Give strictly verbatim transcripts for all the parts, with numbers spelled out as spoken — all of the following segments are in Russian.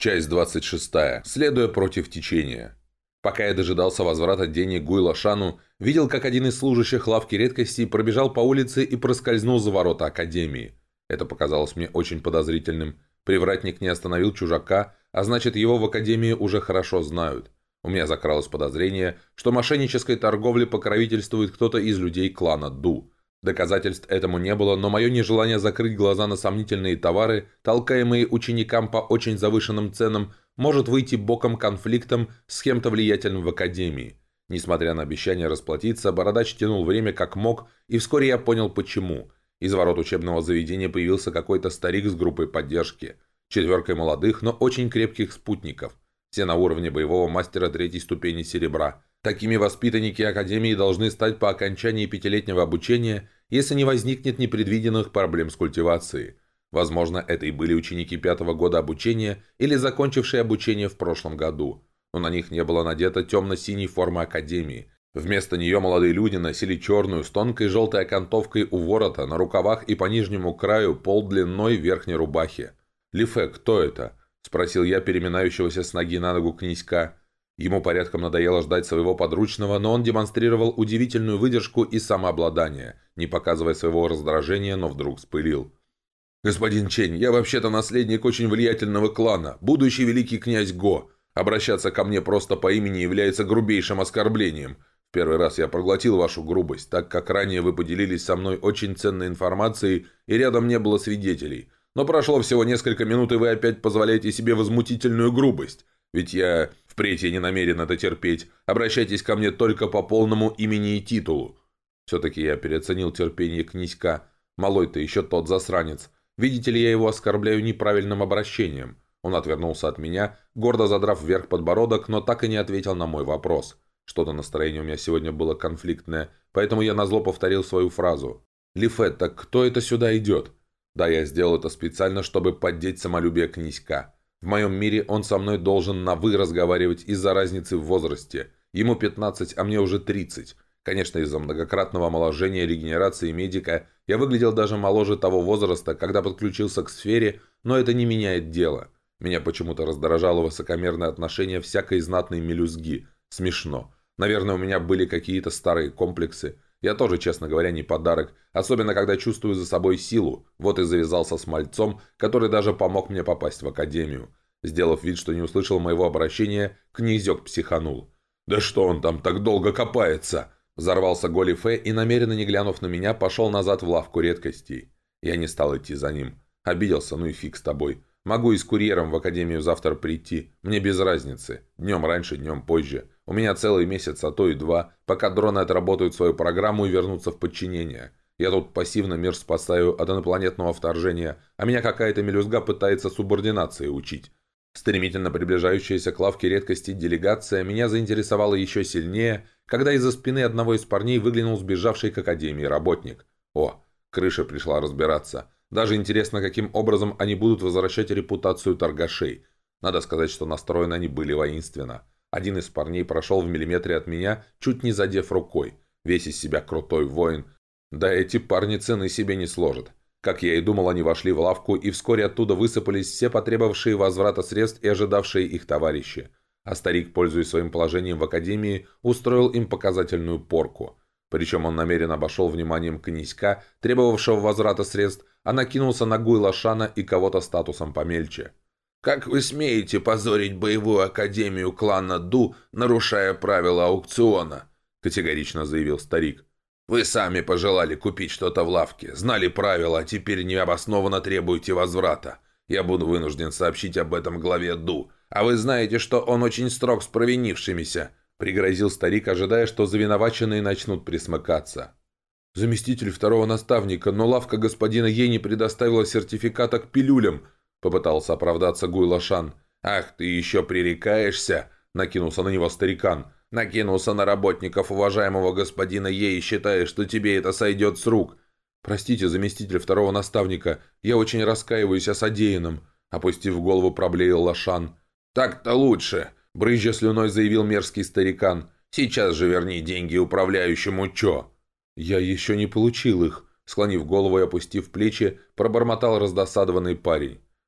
Часть двадцать шестая. Следуя против течения. Пока я дожидался возврата денег Гуй-Лашану, видел, как один из служащих лавки редкостей пробежал по улице и проскользнул за ворота Академии. Это показалось мне очень подозрительным. Привратник не остановил чужака, а значит, его в Академии уже хорошо знают. У меня закралось подозрение, что мошеннической торговле покровительствует кто-то из людей клана Ду. Доказательств этому не было, но мое нежелание закрыть глаза на сомнительные товары, толкаемые ученикам по очень завышенным ценам, может выйти боком конфликтом с кем-то влиятельным в Академии. Несмотря на обещание расплатиться, Бородач тянул время как мог, и вскоре я понял почему. Из ворот учебного заведения появился какой-то старик с группой поддержки. Четверкой молодых, но очень крепких спутников. Все на уровне боевого мастера третьей ступени серебра. Такими воспитанники Академии должны стать по окончании пятилетнего обучения, если не возникнет непредвиденных проблем с культивацией. Возможно, это и были ученики пятого года обучения или закончившие обучение в прошлом году. Но на них не было надето темно-синей формы Академии. Вместо нее молодые люди носили черную с тонкой желтой окантовкой у ворота, на рукавах и по нижнему краю полдлиной верхней рубахи. «Лифе, кто это?» – спросил я переминающегося с ноги на ногу князька. Ему порядком надоело ждать своего подручного, но он демонстрировал удивительную выдержку и самообладание, не показывая своего раздражения, но вдруг вспылил. «Господин Чень, я вообще-то наследник очень влиятельного клана, будущий великий князь Го. Обращаться ко мне просто по имени является грубейшим оскорблением. В первый раз я проглотил вашу грубость, так как ранее вы поделились со мной очень ценной информацией и рядом не было свидетелей. Но прошло всего несколько минут, и вы опять позволяете себе возмутительную грубость. Ведь я впредь я не намерен это терпеть. Обращайтесь ко мне только по полному имени и титулу». Все-таки я переоценил терпение князька. Малой-то еще тот засранец. Видите ли, я его оскорбляю неправильным обращением. Он отвернулся от меня, гордо задрав вверх подбородок, но так и не ответил на мой вопрос. Что-то настроение у меня сегодня было конфликтное, поэтому я назло повторил свою фразу. «Лифе, так кто это сюда идет?» Да, я сделал это специально, чтобы поддеть самолюбие князька. В моем мире он со мной должен на «вы» разговаривать из-за разницы в возрасте. Ему пятнадцать, а мне уже тридцать. Конечно, из-за многократного омоложения, регенерации медика я выглядел даже моложе того возраста, когда подключился к сфере, но это не меняет дело. Меня почему-то раздражало высокомерное отношение всякой знатной мелюзги. Смешно. Наверное, у меня были какие-то старые комплексы. Я тоже, честно говоря, не подарок, особенно когда чувствую за собой силу. Вот и завязался с мальцом, который даже помог мне попасть в Академию. Сделав вид, что не услышал моего обращения, князек психанул. «Да что он там так долго копается?» Взорвался Голифе и, намеренно не глянув на меня, пошел назад в лавку редкостей. Я не стал идти за ним. Обиделся, ну и фиг с тобой. Могу и с курьером в Академию завтра прийти. Мне без разницы. Днем раньше, днем позже. У меня целый месяц, а то и два, пока дроны отработают свою программу и вернутся в подчинение. Я тут пассивно мир спасаю от инопланетного вторжения, а меня какая-то мелюзга пытается субординации учить. Стремительно приближающаяся к лавке редкостей делегация меня заинтересовала еще сильнее, когда из-за спины одного из парней выглянул сбежавший к Академии работник. О, крыша пришла разбираться. Даже интересно, каким образом они будут возвращать репутацию торгашей. Надо сказать, что настроены они были воинственно. Один из парней прошел в миллиметре от меня, чуть не задев рукой. Весь из себя крутой воин. Да эти парни цены себе не сложат. Как я и думал, они вошли в лавку, и вскоре оттуда высыпались все потребовавшие возврата средств и ожидавшие их товарищи. А старик, пользуясь своим положением в Академии, устроил им показательную порку. Причем он намеренно обошел вниманием князька, требовавшего возврата средств, а накинулся на Гуй-Лашана и кого-то статусом помельче. «Как вы смеете позорить боевую академию клана Ду, нарушая правила аукциона?» – категорично заявил старик. «Вы сами пожелали купить что-то в лавке, знали правила, а теперь необоснованно требуете возврата. Я буду вынужден сообщить об этом главе Ду. А вы знаете, что он очень строг с провинившимися», – пригрозил старик, ожидая, что завиноваченные начнут присмыкаться. «Заместитель второго наставника, но лавка господина Е не предоставила сертификата к пилюлям», – попытался оправдаться Гуй-Лашан. «Ах, ты еще пререкаешься?» – накинулся на него старикан. «Накинулся на работников уважаемого господина Е и считаешь, что тебе это сойдет с рук». «Простите, заместитель второго наставника, я очень раскаиваюсь о содеянном», – опустив голову, проблеял Лашан. «Так-то лучше», – брызжа слюной заявил мерзкий старикан. «Сейчас же верни деньги управляющему Чо». «Я еще не получил их», – склонив голову и опустив плечи, пробормотал раздосадованный парень.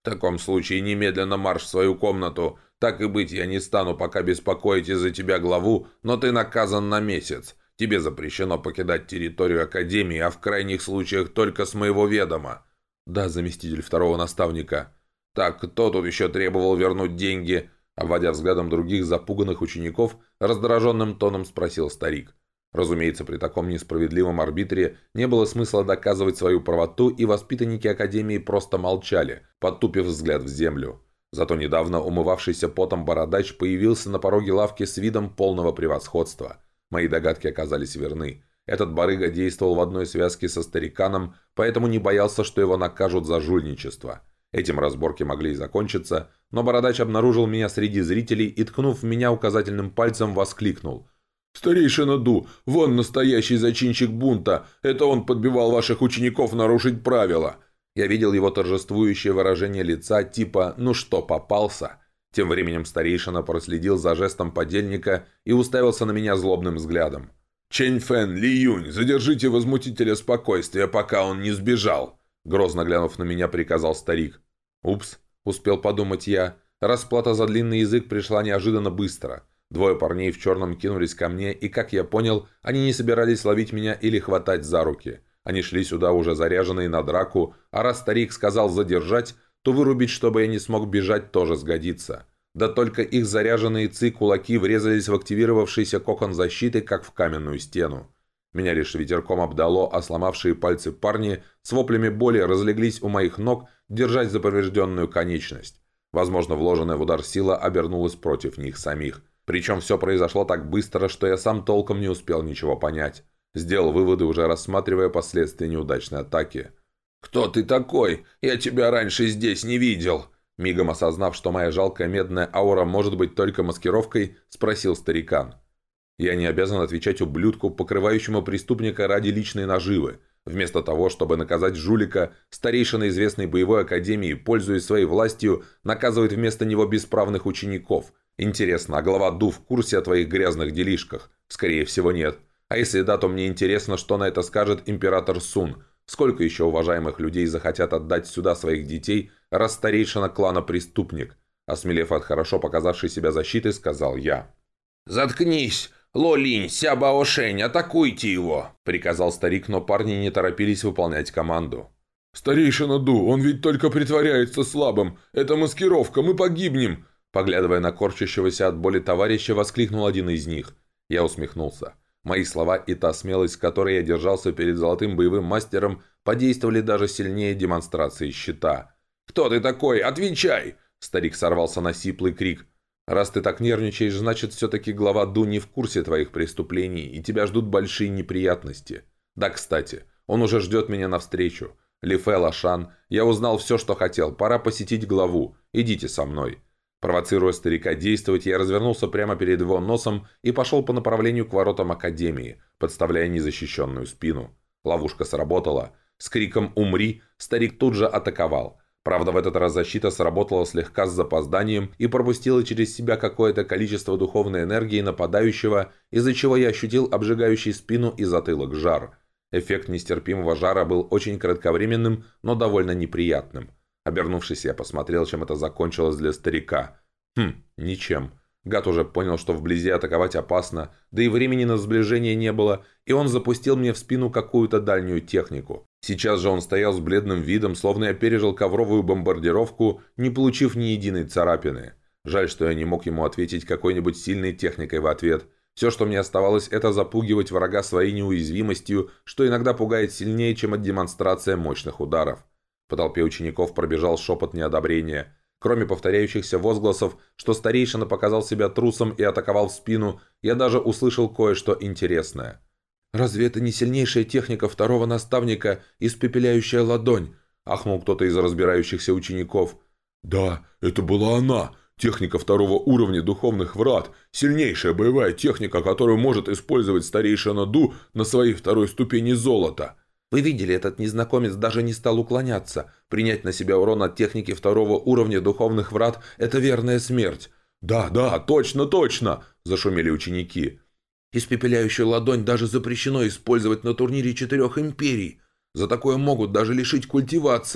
«В таком случае немедленно марш в свою комнату. Так и быть, я не стану пока беспокоить из-за тебя главу, но ты наказан на месяц. Тебе запрещено покидать территорию Академии, а в крайних случаях только с моего ведома». «Да, заместитель второго наставника». «Так, кто тут еще требовал вернуть деньги?» Обводя взглядом других запуганных учеников, раздраженным тоном спросил старик. Разумеется, при таком несправедливом арбитре не было смысла доказывать свою правоту, и воспитанники Академии просто молчали, потупив взгляд в землю. Зато недавно умывавшийся потом бородач появился на пороге лавки с видом полного превосходства. Мои догадки оказались верны. Этот барыга действовал в одной связке со стариканом, поэтому не боялся, что его накажут за жульничество. Этим разборки могли и закончиться, но бородач обнаружил меня среди зрителей и, ткнув в меня указательным пальцем, воскликнул: «Старейшина Ду, вон настоящий зачинщик бунта! Это он подбивал ваших учеников нарушить правила!» Я видел его торжествующее выражение лица типа «ну что, попался?». Тем временем старейшина проследил за жестом подельника и уставился на меня злобным взглядом. «Чэнь Фэн, Ли Юнь, задержите возмутителя спокойствия, пока он не сбежал!» Грозно глянув на меня, приказал старик. «Упс», — успел подумать я. Расплата за длинный язык пришла неожиданно быстро. Двое парней в черном кинулись ко мне, и, как я понял, они не собирались ловить меня или хватать за руки. Они шли сюда уже заряженные на драку, а раз старик сказал задержать, то вырубить, чтобы я не смог бежать, тоже сгодится. Да только их заряженные ци-кулаки врезались в активировавшийся кокон защиты, как в каменную стену. Меня лишь ветерком обдало, а сломавшие пальцы парни с воплями боли разлеглись у моих ног, держась за поврежденную конечность. Возможно, вложенная в удар сила обернулась против них самих. Причем все произошло так быстро, что я сам толком не успел ничего понять. Сделал выводы, уже рассматривая последствия неудачной атаки. «Кто ты такой? Я тебя раньше здесь не видел!» Мигом осознав, что моя жалкая медная аура может быть только маскировкой, спросил старикан. Я не обязан отвечать ублюдку, покрывающему преступника ради личной наживы. Вместо того, чтобы наказать жулика, старейшина известной боевой академии, пользуясь своей властью, наказывает вместо него бесправных учеников. Интересно, а глава Ду в курсе о твоих грязных делишках? Скорее всего, нет. А если да, то мне интересно, что на это скажет император Сун. Сколько еще уважаемых людей захотят отдать сюда своих детей, раз старейшина клана преступник? Осмелев от хорошо показавшей себя защиты, сказал я. «Заткнись! Ло Линь, Ся Бао Шэнь, атакуйте его!» — приказал старик, но парни не торопились выполнять команду. «Старейшина Ду, он ведь только притворяется слабым! Это маскировка, мы погибнем!» Поглядывая на корчащегося от боли товарища, воскликнул один из них. Я усмехнулся. Мои слова и та смелость, с которой я держался перед золотым боевым мастером, подействовали даже сильнее демонстрации щита. «Кто ты такой? Отвечай!» Старик сорвался на сиплый крик. «Раз ты так нервничаешь, значит, все-таки глава Ду не в курсе твоих преступлений, и тебя ждут большие неприятности. Да, кстати, он уже ждет меня навстречу. Ли Фэ, Лошан, я узнал все, что хотел, пора посетить главу. Идите со мной». Провоцируя старика действовать, я развернулся прямо перед его носом и пошел по направлению к воротам Академии, подставляя незащищенную спину. Ловушка сработала. С криком «Умри!» старик тут же атаковал. Правда, в этот раз защита сработала слегка с запозданием и пропустила через себя какое-то количество духовной энергии нападающего, из-за чего я ощутил обжигающий спину и затылок жар. Эффект нестерпимого жара был очень кратковременным, но довольно неприятным. Обернувшись, я посмотрел, чем это закончилось для старика. Хм, ничем. Гад уже понял, что вблизи атаковать опасно, да и времени на сближение не было, и он запустил мне в спину какую-то дальнюю технику. Сейчас же он стоял с бледным видом, словно я пережил ковровую бомбардировку, не получив ни единой царапины. Жаль, что я не мог ему ответить какой-нибудь сильной техникой в ответ. Все, что мне оставалось, это запугивать врага своей неуязвимостью, что иногда пугает сильнее, чем от демонстрации мощных ударов. По толпе учеников пробежал шепот неодобрения. Кроме повторяющихся возгласов, что старейшина показал себя трусом и атаковал в спину, я даже услышал кое-что интересное. «Разве это не сильнейшая техника второго наставника, испепеляющая ладонь?» – ахнул кто-то из разбирающихся учеников. «Да, это была она, техника второго уровня духовных врат, сильнейшая боевая техника, которую может использовать старейшина Ду на своей второй ступени золота». «Вы видели, этот незнакомец даже не стал уклоняться. Принять на себя урон от техники второго уровня духовных врат – это верная смерть». «Да, да, точно, точно!» – зашумели ученики. «Испепеляющую ладонь даже запрещено использовать на турнире четырех империй. За такое могут даже лишить культивации»,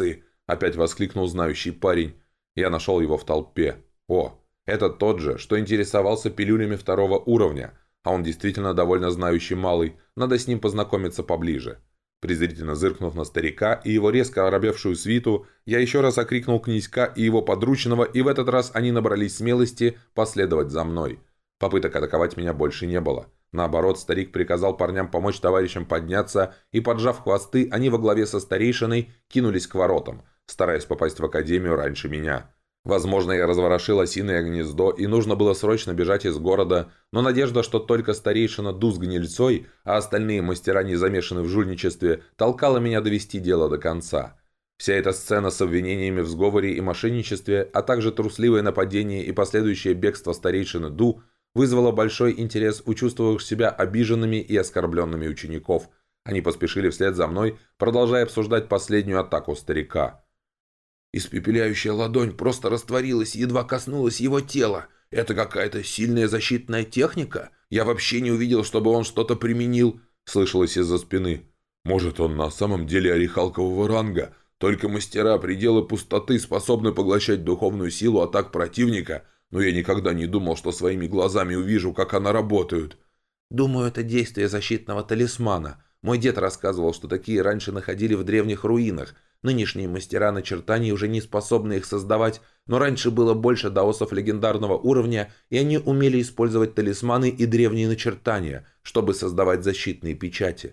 – опять воскликнул знающий парень. Я нашел его в толпе. О, это тот же, что интересовался пилюлями второго уровня, а он действительно довольно знающий малый, надо с ним познакомиться поближе. Презрительно зыркнув на старика и его резко оробевшую свиту, я еще раз окрикнул князька и его подручного, и в этот раз они набрались смелости последовать за мной. Попыток атаковать меня больше не было. Наоборот, старик приказал парням помочь товарищам подняться, и, поджав хвосты, они во главе со старейшиной кинулись к воротам, стараясь попасть в академию раньше меня. Возможно, я разворошил осиное гнездо, и нужно было срочно бежать из города, но надежда, что только старейшина Ду с гнильцой, а остальные мастера не замешаны в жульничестве, толкала меня довести дело до конца. Вся эта сцена с обвинениями в сговоре и мошенничестве, а также трусливое нападение и последующее бегство старейшины Ду вызвало большой интерес у чувствовавших себя обиженными и оскорбленными учеников. Они поспешили вслед за мной, продолжая обсуждать последнюю атаку старика. Испепеляющая ладонь просто растворилась и едва коснулась его тела. Это какая-то сильная защитная техника? Я вообще не увидел, чтобы он что-то применил, слышалось из-за спины. Может, он на самом деле орехалкового ранга? Только мастера пределы пустоты способны поглощать духовную силу атак противника, но я никогда не думал, что своими глазами увижу, как она работает. Думаю, это действие защитного талисмана. Мой дед рассказывал, что такие раньше находили в древних руинах. Нынешние мастера начертаний уже не способны их создавать, но раньше было больше даосов легендарного уровня, и они умели использовать талисманы и древние начертания, чтобы создавать защитные печати.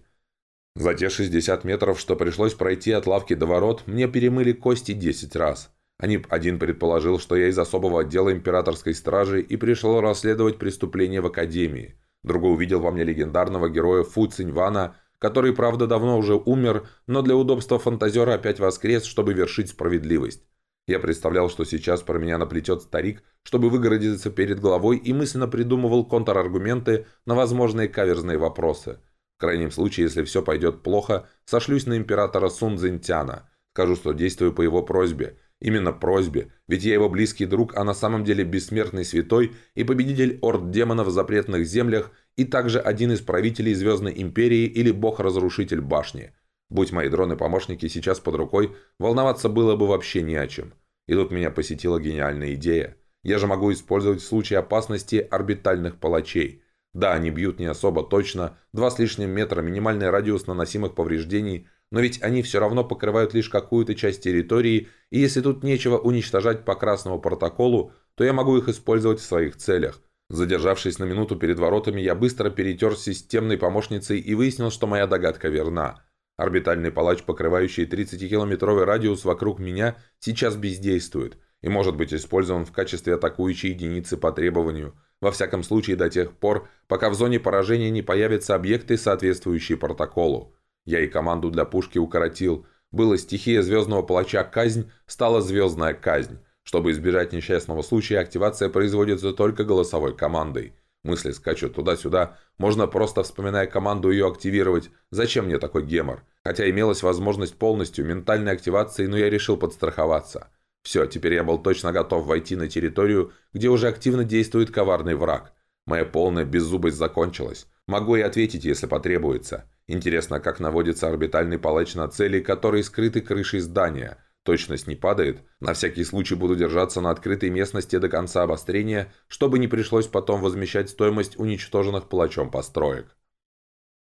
За те шестьдесят метров, что пришлось пройти от лавки до ворот, мне перемыли кости десять раз. Они, один предположил, что я из особого отдела императорской стражи и пришел расследовать преступления в академии. Другой увидел во мне легендарного героя Фу Циньвана, который, правда, давно уже умер, но для удобства фантазера опять воскрес, чтобы вершить справедливость. Я представлял, что сейчас про меня наплетет старик, чтобы выгородиться перед головой, и мысленно придумывал контраргументы на возможные каверзные вопросы. В крайнем случае, если все пойдет плохо, сошлюсь на императора Сун Цзиньтяна. Скажу, что действую по его просьбе. Именно просьбе, ведь я его близкий друг, а на самом деле бессмертный святой и победитель орд демонов в запретных землях, и также один из правителей Звездной Империи или бог-разрушитель башни. Будь мои дроны-помощники сейчас под рукой, волноваться было бы вообще не о чем. И тут меня посетила гениальная идея. Я же могу использовать в случае опасности орбитальных палачей. Да, они бьют не особо точно, два с лишним метра минимальный радиус наносимых повреждений, но ведь они все равно покрывают лишь какую-то часть территории, и если тут нечего уничтожать по красному протоколу, то я могу их использовать в своих целях. Задержавшись на минуту перед воротами, я быстро перетер с системной помощницей и выяснил, что моя догадка верна. Орбитальный палач, покрывающий тридцатикилометровый радиус вокруг меня, сейчас бездействует и может быть использован в качестве атакующей единицы по требованию, во всяком случае до тех пор, пока в зоне поражения не появятся объекты, соответствующие протоколу. Я и команду для пушки укоротил. Была стихия звездного палача «Казнь», стала звездная казнь. Чтобы избежать несчастного случая, активация производится только голосовой командой. Мысли скачут туда-сюда, можно просто, вспоминая команду, ее активировать. Зачем мне такой гемор? Хотя имелась возможность полностью ментальной активации, но я решил подстраховаться. Все, теперь я был точно готов войти на территорию, где уже активно действует коварный враг. Моя полная беззубость закончилась. Могу и ответить, если потребуется. Интересно, как наводится орбитальный палач на цели, которые скрыты крышей здания. Точность не падает. На всякий случай буду держаться на открытой местности до конца обострения, чтобы не пришлось потом возмещать стоимость уничтоженных палачом построек.